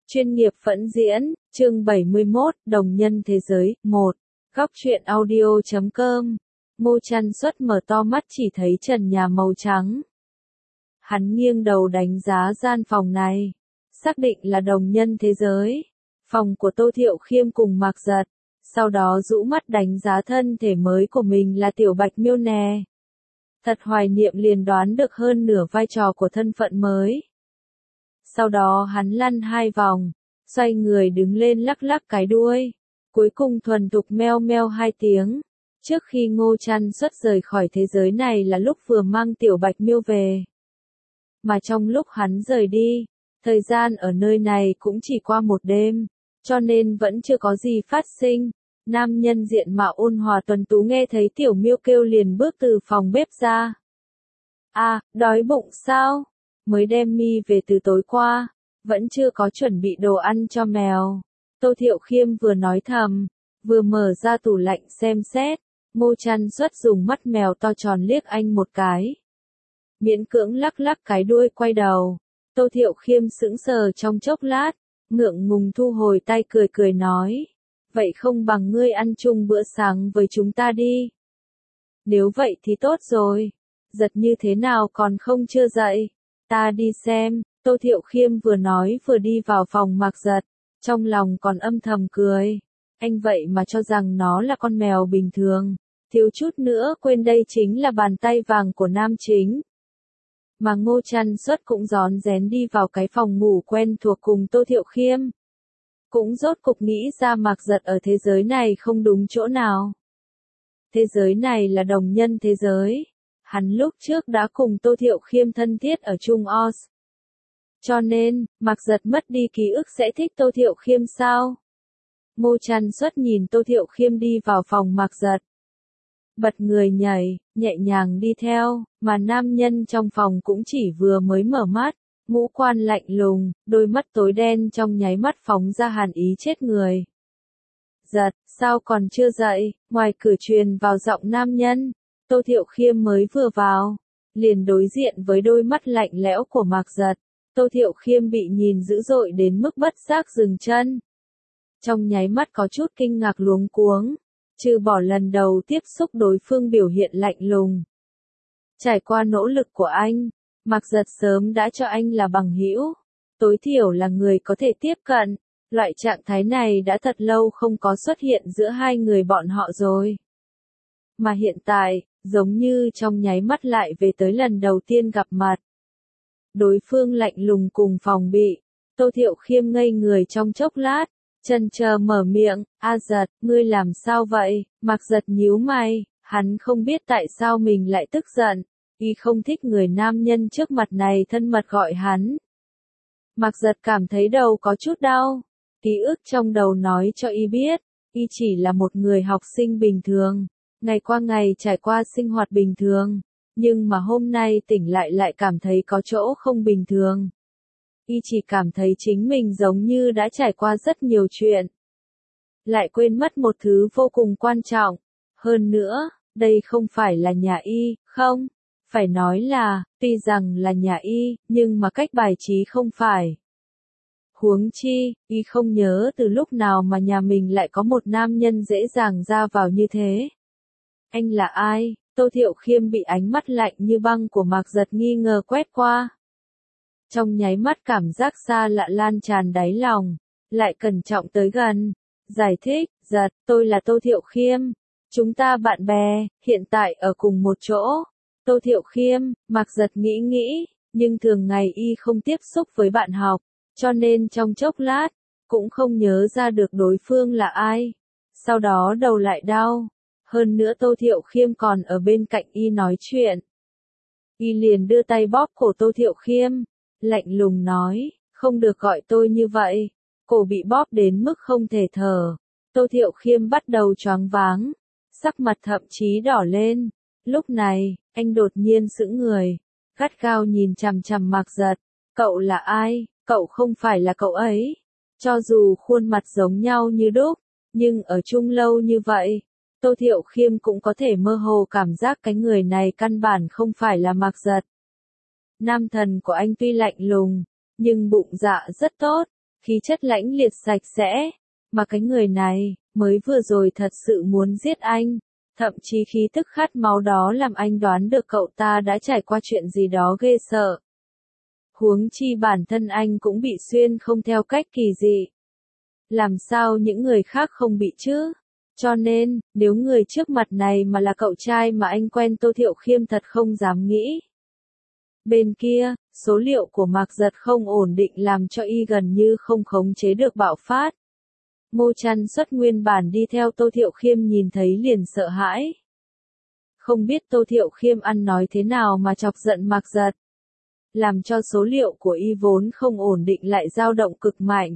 Chuyên nghiệp phẫn diễn, chương 71, Đồng nhân thế giới, 1. Góc truyện audio.com. Ngô Trăn Xuất mở to mắt chỉ thấy trần nhà màu trắng. Hắn nghiêng đầu đánh giá gian phòng này. Xác định là đồng nhân thế giới. Phòng của Tô Thiệu Khiêm cùng Mạc Giật. Sau đó rũ mắt đánh giá thân thể mới của mình là Tiểu Bạch Miêu nè. Thật hoài niệm liền đoán được hơn nửa vai trò của thân phận mới. Sau đó hắn lăn 2 vòng, xoay người đứng lên lắc lắc cái đuôi, cuối cùng thuần thục meo meo 2 tiếng. Trước khi Ngô Trăn Xuất rời khỏi thế giới này là lúc vừa mang Tiểu Bạch Miêu về. Mà trong lúc hắn rời đi, thời gian ở nơi này cũng chỉ qua 1 đêm, cho nên vẫn chưa có gì phát sinh. Nam nhân diện mạo ôn hòa tuấn tú nghe thấy Tiểu Miêu kêu liền bước từ phòng bếp ra. À, đói bụng sao? Mới đem mi về từ tối qua, vẫn chưa có chuẩn bị đồ ăn cho mèo. Tô Thiệu Khiêm vừa nói thầm, vừa mở ra tủ lạnh xem xét. Ngô Trăn Xuất dùng mắt mèo to tròn liếc anh một cái. Miễn cưỡng lắc lắc cái đuôi quay đầu. Tô Thiệu Khiêm sững sờ trong chốc lát, ngượng ngùng thu hồi tay cười cười nói. Vậy không bằng ngươi ăn chung bữa sáng với chúng ta đi. Nếu vậy thì tốt rồi. Giật như thế nào còn không chưa dậy. Ta đi xem. Tô Thiệu Khiêm vừa nói vừa đi vào phòng Mạc Giật. Trong lòng còn âm thầm cười. Anh vậy mà cho rằng nó là con mèo bình thường. Thiếu chút nữa quên đây chính là bàn tay vàng của nam chính. Mà Ngô Trăn Xuất cũng rón rén đi vào cái phòng ngủ quen thuộc cùng Tô Thiệu Khiêm. Cũng rốt cục nghĩ ra Mạc Giật ở thế giới này không đúng chỗ nào. Thế giới này là đồng nhân thế giới. Hắn lúc trước đã cùng Tô Thiệu Khiêm thân thiết ở chung Oz. Cho nên, Mạc Giật mất đi ký ức sẽ thích Tô Thiệu Khiêm sao? Ngô Trăn Xuất nhìn Tô Thiệu Khiêm đi vào phòng Mạc Giật. Bật người nhảy, nhẹ nhàng đi theo, mà nam nhân trong phòng cũng chỉ vừa mới mở mắt, ngũ quan lạnh lùng, đôi mắt tối đen trong nháy mắt phóng ra hàn ý chết người. Giật, sao còn chưa dậy? Ngoài cửa truyền vào giọng nam nhân. Tô Thiệu Khiêm mới vừa vào, liền đối diện với đôi mắt lạnh lẽo của Mạc Giật. Tô Thiệu Khiêm bị nhìn dữ dội đến mức bất giác dừng chân. Trong nháy mắt có chút kinh ngạc luống cuống, trừ bỏ lần đầu tiếp xúc đối phương biểu hiện lạnh lùng. Trải qua nỗ lực của anh, Mạc Giật sớm đã cho anh là bằng hữu, tối thiểu là người có thể tiếp cận. Loại trạng thái này đã thật lâu không có xuất hiện giữa hai người bọn họ rồi. Mà hiện tại, giống như trong nháy mắt lại về tới lần đầu tiên gặp mặt. Đối phương lạnh lùng cùng phòng bị, Tô Thiệu Khiêm ngây người trong chốc lát, chần chờ mở miệng, A Giật, ngươi làm sao vậy? Mạc Giật nhíu mày, hắn không biết tại sao mình lại tức giận, y không thích người nam nhân trước mặt này thân mật gọi hắn. Mạc Giật cảm thấy đầu có chút đau, ký ức trong đầu nói cho y biết, y chỉ là một người học sinh bình thường. Ngày qua ngày trải qua sinh hoạt bình thường, nhưng mà hôm nay tỉnh lại cảm thấy có chỗ không bình thường. Y chỉ cảm thấy chính mình giống như đã trải qua rất nhiều chuyện. Lại quên mất một thứ vô cùng quan trọng. Hơn nữa, đây không phải là nhà y, không? Phải nói là, tuy rằng là nhà y, nhưng mà cách bài trí không phải. Huống chi, y không nhớ từ lúc nào mà nhà mình lại có một nam nhân dễ dàng ra vào như thế. Anh là ai? Tô Thiệu Khiêm bị ánh mắt lạnh như băng của Mạc Giật nghi ngờ quét qua. Trong nháy mắt cảm giác xa lạ lan tràn đáy lòng, lại cẩn trọng tới gần, giải thích, Giật, tôi là Tô Thiệu Khiêm, chúng ta bạn bè, hiện tại ở cùng một chỗ. Tô Thiệu Khiêm, Mạc Giật nghĩ, nhưng thường ngày y không tiếp xúc với bạn học, cho nên trong chốc lát, cũng không nhớ ra được đối phương là ai. Sau đó đầu lại đau. Hơn nữa Tô Thiệu Khiêm còn ở bên cạnh y nói chuyện. Y liền đưa tay bóp cổ Tô Thiệu Khiêm, lạnh lùng nói, không được gọi tôi như vậy. Cổ bị bóp đến mức không thể thở. Tô Thiệu Khiêm bắt đầu choáng váng, sắc mặt thậm chí đỏ lên. Lúc này, anh đột nhiên sững người, gắt gao nhìn chằm chằm Mạc Giật. Cậu là ai? Cậu không phải là cậu ấy. Cho dù khuôn mặt giống nhau như đúc, nhưng ở chung lâu như vậy, Tô Thiệu Khiêm cũng có thể mơ hồ cảm giác cái người này căn bản không phải là Mạc Giật. Nam thần của anh tuy lạnh lùng, nhưng bụng dạ rất tốt, khí chất lãnh liệt sạch sẽ, mà cái người này, mới vừa rồi thật sự muốn giết anh, thậm chí khí tức khát máu đó làm anh đoán được cậu ta đã trải qua chuyện gì đó ghê sợ. Huống chi bản thân anh cũng bị xuyên không theo cách kỳ dị. Làm sao những người khác không bị chứ? Cho nên, nếu người trước mặt này mà là cậu trai mà anh quen, Tô Thiệu Khiêm thật không dám nghĩ. Bên kia, số liệu của Mạc Giật không ổn định làm cho y gần như không khống chế được bạo phát. Ngô Trăn Xuất nguyên bản đi theo Tô Thiệu Khiêm nhìn thấy liền sợ hãi. Không biết Tô Thiệu Khiêm ăn nói thế nào mà chọc giận Mạc Giật. Làm cho số liệu của y vốn không ổn định lại dao động cực mạnh.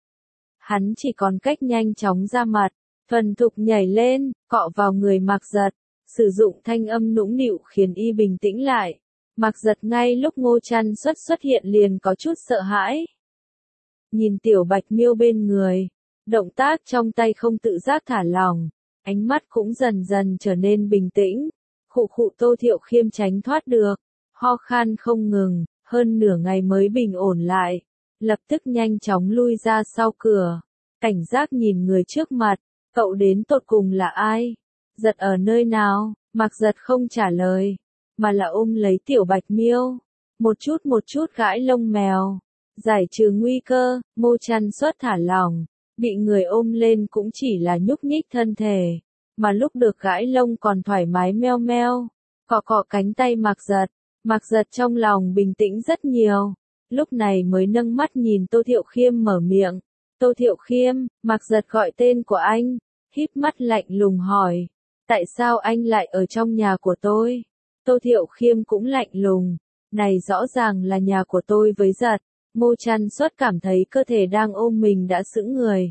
Hắn chỉ còn cách nhanh chóng ra mặt, thuần thục nhảy lên, cọ vào người Mạc Giật, sử dụng thanh âm nũng nịu khiến y bình tĩnh lại. Mạc Giật ngay lúc Ngô Trăn xuất hiện liền có chút sợ hãi. Nhìn Tiểu Bạch Miêu bên người, động tác trong tay không tự giác thả lỏng, ánh mắt cũng dần dần trở nên bình tĩnh. Khụ khụ, Tô Thiệu Khiêm tránh thoát được, ho khan không ngừng, hơn nửa ngày mới bình ổn lại, lập tức nhanh chóng lui ra sau cửa, cảnh giác nhìn người trước mặt, cậu đến tột cùng là ai? Giật ở nơi nào? Mạc Giật không trả lời, mà là ôm lấy Tiểu Bạch Miêu, một chút gãi lông mèo, giải trừ nguy cơ. Ngô Trăn Xuất thả lỏng, bị người ôm lên cũng chỉ là nhúc nhích thân thể, mà lúc được gãi lông còn thoải mái meo meo, cọ cọ cánh tay Mạc Giật. Mạc Giật trong lòng bình tĩnh rất nhiều, lúc này mới nâng mắt nhìn Tô Thiệu Khiêm mở miệng. Tô Thiệu Khiêm, Mạc Giật gọi tên của anh, híp mắt lạnh lùng hỏi, tại sao anh lại ở trong nhà của tôi? Tô Thiệu Khiêm cũng lạnh lùng, này rõ ràng là nhà của tôi với Giật. Ngô Trăn Xuất cảm thấy cơ thể đang ôm mình đã sững người.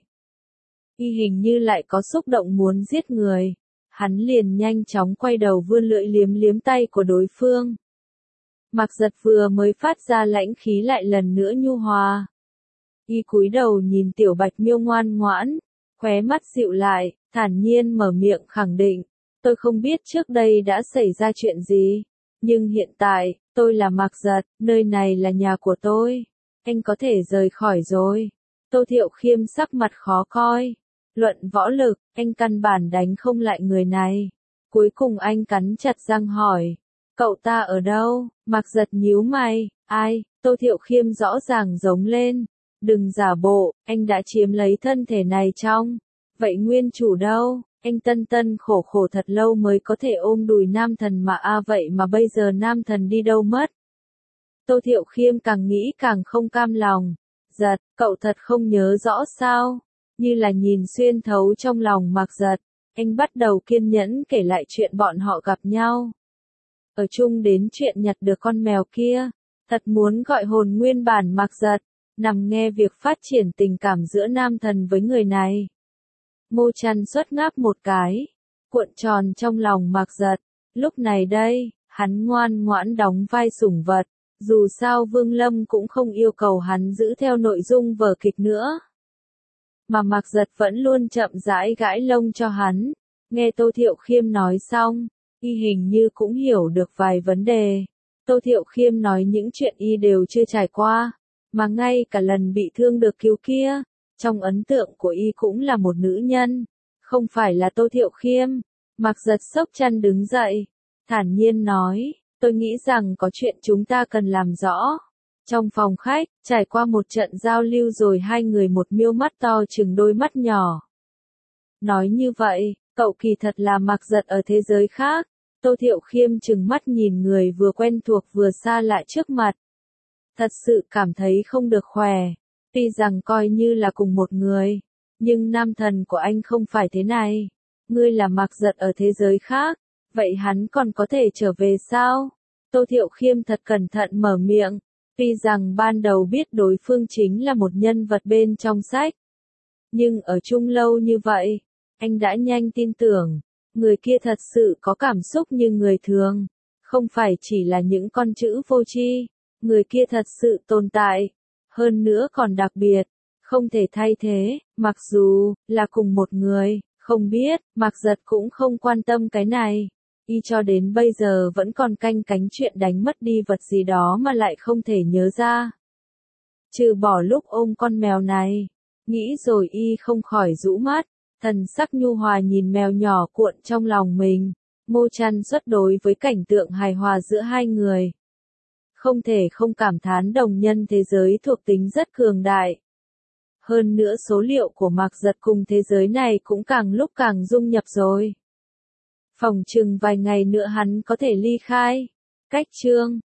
Y hình như lại có xúc động muốn giết người. Hắn liền nhanh chóng quay đầu vươn lưỡi liếm liếm tay của đối phương. Mạc Giật vừa mới phát ra lãnh khí lại lần nữa nhu hòa. Y cúi đầu nhìn Tiểu Bạch Miêu ngoan ngoãn, khóe mắt dịu lại, thản nhiên mở miệng khẳng định. Tôi không biết trước đây đã xảy ra chuyện gì, nhưng hiện tại, tôi là Mạc Giật, nơi này là nhà của tôi. Anh có thể rời khỏi rồi. Tô Thiệu Khiêm sắc mặt khó coi. Luận võ lực, anh căn bản đánh không lại người này. Cuối cùng anh cắn chặt răng hỏi. Cậu ta ở đâu? Mạc Giật nhíu mày. Ai? Tô Thiệu Khiêm rõ ràng giống lên. Đừng giả bộ, anh đã chiếm lấy thân thể này trong. Vậy nguyên chủ đâu? Anh tân tân khổ khổ thật lâu mới có thể ôm đùi nam thần mà vậy mà bây giờ nam thần đi đâu mất? Tô Thiệu Khiêm càng nghĩ càng không cam lòng. Giật, cậu thật không nhớ rõ sao? Như là nhìn xuyên thấu trong lòng Mạc Giật, anh bắt đầu kiên nhẫn kể lại chuyện bọn họ gặp nhau. Ở chung đến chuyện nhặt được con mèo kia, thật muốn gọi hồn nguyên bản Mạc Giật, nằm nghe việc phát triển tình cảm giữa nam thần với người này. Ngô Trăn Xuất ngáp một cái, cuộn tròn trong lòng Mạc Giật. Lúc này đây, hắn ngoan ngoãn đóng vai sủng vật. Dù sao Vương Lâm cũng không yêu cầu hắn giữ theo nội dung vở kịch nữa. Mà Mạc Giật vẫn luôn chậm rãi gãi lông cho hắn. Nghe Tô Thiệu Khiêm nói xong, y hình như cũng hiểu được vài vấn đề. Tô Thiệu Khiêm nói những chuyện y đều chưa trải qua, mà ngay cả lần bị thương được cứu kia, trong ấn tượng của y cũng là một nữ nhân, không phải là Tô Thiệu Khiêm. Mạc Giật xốc chăn đứng dậy, thản nhiên nói. Tôi nghĩ rằng có chuyện chúng ta cần làm rõ. Trong phòng khách, trải qua một trận giao lưu rồi hai người một miêu mắt to chừng đôi mắt nhỏ. Nói như vậy, cậu kỳ thật là Mạc Giật ở thế giới khác. Tô Thiệu Khiêm chừng mắt nhìn người vừa quen thuộc vừa xa lạ trước mặt. Thật sự cảm thấy không được khỏe. Tuy rằng coi như là cùng một người, nhưng nam thần của anh không phải thế này. Ngươi là Mạc Giật ở thế giới khác. Vậy hắn còn có thể trở về sao? Tô Thiệu Khiêm thật cẩn thận mở miệng, tuy rằng ban đầu biết đối phương chính là một nhân vật bên trong sách. Nhưng ở chung lâu như vậy, anh đã nhanh tin tưởng, người kia thật sự có cảm xúc như người thường, không phải chỉ là những con chữ vô tri, người kia thật sự tồn tại, hơn nữa còn đặc biệt, không thể thay thế, mặc dù là cùng một người, không biết, Mạc Giật cũng không quan tâm cái này. Y cho đến bây giờ vẫn còn canh cánh chuyện đánh mất đi vật gì đó mà lại không thể nhớ ra. Trừ bỏ lúc ôm con mèo này. Nghĩ rồi y không khỏi rũ mắt, thần sắc nhu hòa nhìn mèo nhỏ cuộn trong lòng mình. Mô Chăn xuất đối với cảnh tượng hài hòa giữa hai người. Không thể không cảm thán đồng nhân thế giới thuộc tính rất cường đại. Hơn nữa số liệu của Mạc Giật cùng thế giới này cũng càng lúc càng dung nhập rồi. Phỏng chừng vài ngày nữa hắn có thể ly khai. Cách chương